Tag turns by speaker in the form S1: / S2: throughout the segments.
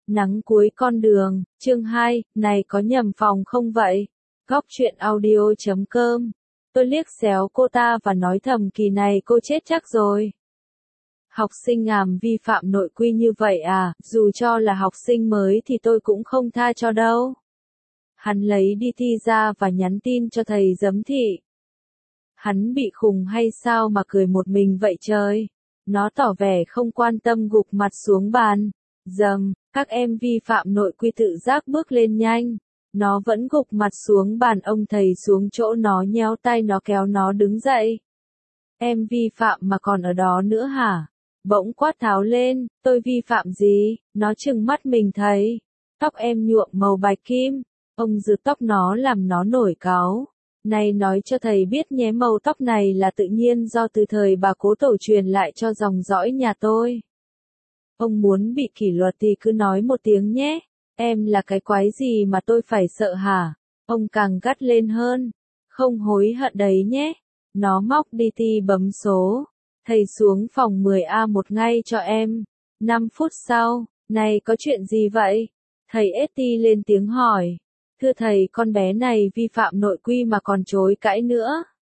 S1: Nắng cuối con đường, chương 2, này có nhầm phòng không vậy? Góc truyện audio.com. Tôi liếc xéo cô ta và nói thầm kỳ này cô chết chắc rồi. Học sinh ngàm vi phạm nội quy như vậy à, dù cho là học sinh mới thì tôi cũng không tha cho đâu. Hắn lấy đi thi ra và nhắn tin cho thầy giấm thị. Hắn bị khùng hay sao mà cười một mình vậy trời? Nó tỏ vẻ không quan tâm gục mặt xuống bàn. Dầm, các em vi phạm nội quy tự giác bước lên nhanh. Nó vẫn gục mặt xuống bàn, ông thầy xuống chỗ nó nhéo tay nó kéo nó đứng dậy. Em vi phạm mà còn ở đó nữa hả? Bỗng quát tháo lên, tôi vi phạm gì? Nó trừng mắt mình thấy. Tóc em nhuộm màu bạch kim. Ông rửa tóc nó làm nó nổi cáu. Này nói cho thầy biết nhé, màu tóc này là tự nhiên do từ thời bà cố tổ truyền lại cho dòng dõi nhà tôi. Ông muốn bị kỷ luật thì cứ nói một tiếng nhé. Em là cái quái gì mà tôi phải sợ hả? Ông càng gắt lên hơn. Không hối hận đấy nhé. Nó móc đi ti bấm số. Thầy xuống phòng 10A1 ngay cho em. 5 phút sau, này có chuyện gì vậy? Thầy Eti lên tiếng hỏi. Thưa thầy, con bé này vi phạm nội quy mà còn chối cãi nữa.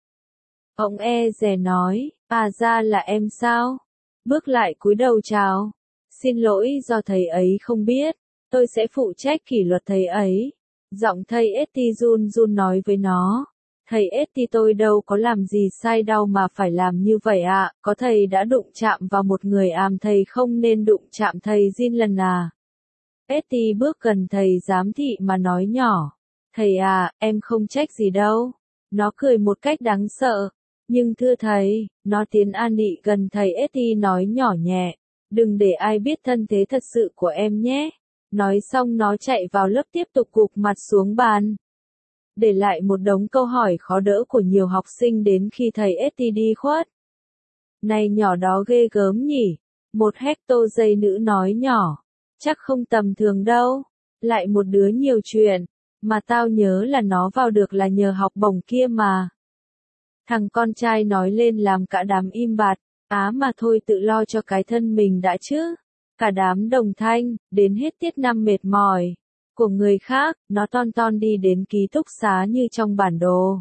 S1: Ông dè nói, à ra là em sao? Bước lại cúi đầu chào. Xin lỗi do thầy ấy không biết, tôi sẽ phụ trách kỷ luật thầy ấy. Giọng thầy Eti run run nói với nó. Thầy Eti, tôi đâu có làm gì sai đâu mà phải làm như vậy ạ, có thầy đã đụng chạm vào một người thầy không nên đụng chạm thầy Jin lần à. Eti bước gần thầy giám thị mà nói nhỏ. Thầy à, em không trách gì đâu. Nó cười một cách đáng sợ. Nhưng thưa thầy, nó tiến an nị gần thầy Eti nói nhỏ nhẹ. Đừng để ai biết thân thế thật sự của em nhé. Nói xong nó chạy vào lớp tiếp tục gục mặt xuống bàn. Để lại một đống câu hỏi khó đỡ của nhiều học sinh đến khi thầy Eti đi khuất. Này nhỏ đó ghê gớm nhỉ. Một hecto dây nữ nói nhỏ. Chắc không tầm thường đâu. Lại một đứa nhiều chuyện. Mà tao nhớ là nó vào được là nhờ học bổng kia mà. Thằng con trai nói lên làm cả đám im bặt. Á mà thôi, tự lo cho cái thân mình đã chứ. Cả đám đồng thanh, đến hết tiết năm mệt mỏi của người khác, nó ton ton đi đến ký túc xá như trong bản đồ.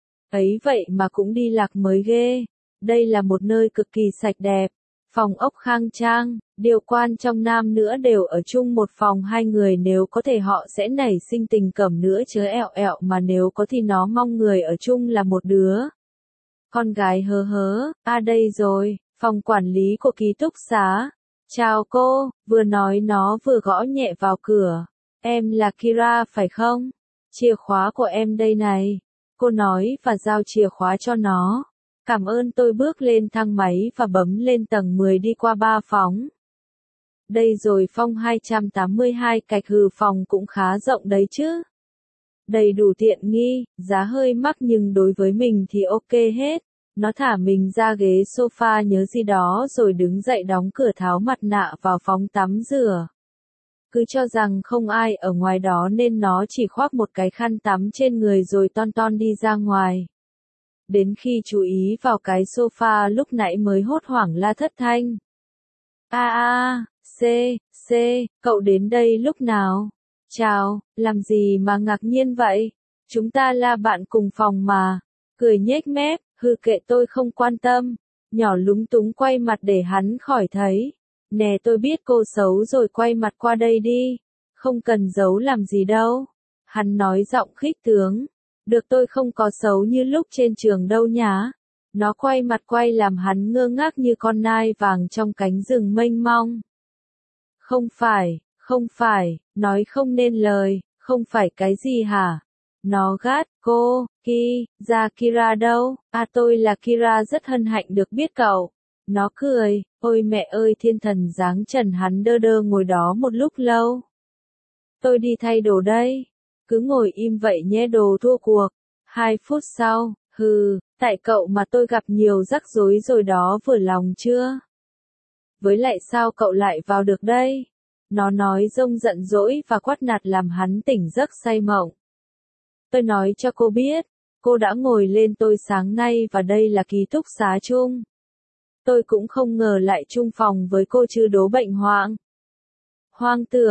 S1: Ấy vậy mà cũng đi lạc mới ghê. Đây là một nơi cực kỳ sạch đẹp, phòng ốc khang trang, điều quan trong nam nữa đều ở chung một phòng hai người, nếu có thể họ sẽ nảy sinh tình cảm nữa chớ ẹo ẹo, mà nếu có thì nó mong người ở chung là một đứa con gái hớ hớ. À đây rồi, phòng quản lý của ký túc xá. Chào cô, vừa nói nó vừa gõ nhẹ vào cửa. Em là Kira phải không? Chìa khóa của em đây này. Cô nói và giao chìa khóa cho nó. Cảm ơn. Tôi bước lên thang máy và bấm lên tầng 10 đi qua 3 phòng. Đây rồi, phòng 282, cạch hừ, phòng cũng khá rộng đấy chứ. Đầy đủ tiện nghi, giá hơi mắc nhưng đối với mình thì ok hết. Nó thả mình ra ghế sofa nhớ gì đó rồi đứng dậy đóng cửa, tháo mặt nạ vào phòng tắm rửa. Cứ cho rằng không ai ở ngoài đó nên nó chỉ khoác một cái khăn tắm trên người rồi ton ton đi ra ngoài. Đến khi chú ý vào cái sofa lúc nãy mới hốt hoảng la thất thanh. C, cậu đến đây lúc nào? Chào, làm gì mà ngạc nhiên vậy? Chúng ta là bạn cùng phòng mà. Cười nhếch mép, hư kệ tôi không quan tâm. Nhỏ lúng túng quay mặt để hắn khỏi thấy. Nè, tôi biết cô xấu rồi, quay mặt qua đây đi. Không cần giấu làm gì đâu. Hắn nói giọng khích tướng. Được, tôi không có xấu như lúc trên trường đâu nhá. Nó quay mặt quay làm hắn ngơ ngác như con nai vàng trong cánh rừng mênh mong. Không phải, nói không nên lời, không phải cái gì hả? Nó gắt, cô, Kira đâu? À, tôi là Kira, rất hân hạnh được biết cậu. Nó cười, ôi mẹ ơi, thiên thần dáng trần. Hắn đơ đơ ngồi đó một lúc lâu. Tôi đi thay đồ đây. Cứ ngồi im vậy nhé, đồ thua cuộc. 2 phút sau, tại cậu mà tôi gặp nhiều rắc rối rồi đó, vừa lòng chưa? Với lại sao cậu lại vào được đây? Nó nói rông giận dỗi và quát nạt làm hắn tỉnh giấc say mộng. Tôi nói cho cô biết, cô đã ngồi lên tôi sáng nay và đây là ký túc xá chung. Tôi cũng không ngờ lại chung phòng với cô chứ, đố bệnh hoang tưởng,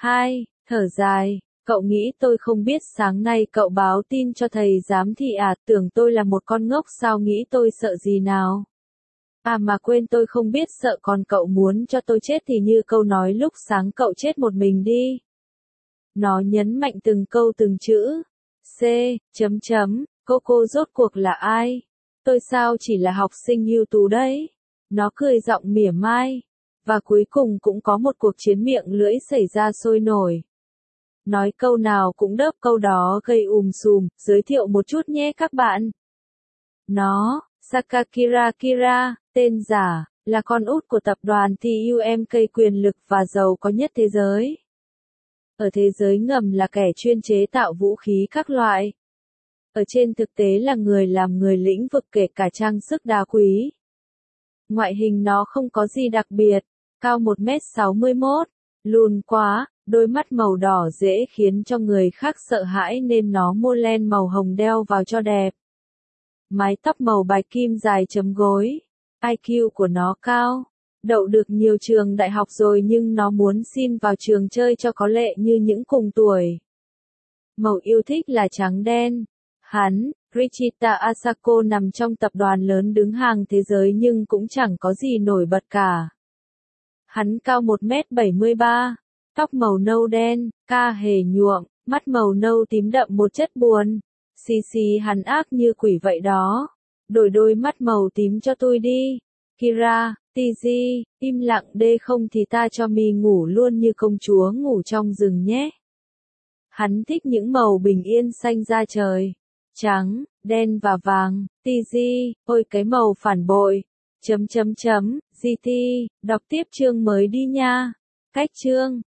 S1: 2. Thở dài, cậu nghĩ tôi không biết sáng nay cậu báo tin cho thầy giám thị à, tưởng tôi là một con ngốc sao, nghĩ tôi sợ gì nào. À mà quên, tôi không biết sợ, còn cậu muốn cho tôi chết thì như câu nói lúc sáng cậu chết một mình đi. Nó nhấn mạnh từng câu từng chữ. C. Cô rốt cuộc là ai? Tôi sao chỉ là học sinh ưu tú đấy. Nó cười giọng mỉa mai. Và cuối cùng cũng có một cuộc chiến miệng lưỡi xảy ra sôi nổi. Nói câu nào cũng đớp câu đó gây sùm, giới thiệu một chút nhé các bạn. Nó, Sakakira Kira, tên giả, là con út của tập đoàn TUMK quyền lực và giàu có nhất thế giới. Ở thế giới ngầm là kẻ chuyên chế tạo vũ khí các loại. Ở trên thực tế là người làm người lĩnh vực kể cả trang sức đá quý. Ngoại hình nó không có gì đặc biệt, cao 1m61, lùn quá, đôi mắt màu đỏ dễ khiến cho người khác sợ hãi nên nó mua len màu hồng đeo vào cho đẹp. Mái tóc màu bạch kim dài chấm gối. IQ của nó cao, đậu được nhiều trường đại học rồi nhưng nó muốn xin vào trường chơi cho có lệ như những cùng tuổi. Màu yêu thích là trắng đen. Hắn, Richita Asako, nằm trong tập đoàn lớn đứng hàng thế giới nhưng cũng chẳng có gì nổi bật cả. Hắn cao 1m73, tóc màu nâu đen, ca hề nhuộm, mắt màu nâu tím đậm một chất buồn. Xì hắn ác như quỷ vậy đó. Đổi đôi mắt màu tím cho tôi đi. Kira, TG, im lặng đê không thì ta cho mi ngủ luôn như công chúa ngủ trong rừng nhé. Hắn thích những màu bình yên xanh da trời. Trắng, đen và vàng. TG, ôi cái màu phản bội. GT, đọc tiếp chương mới đi nha. Cách chương.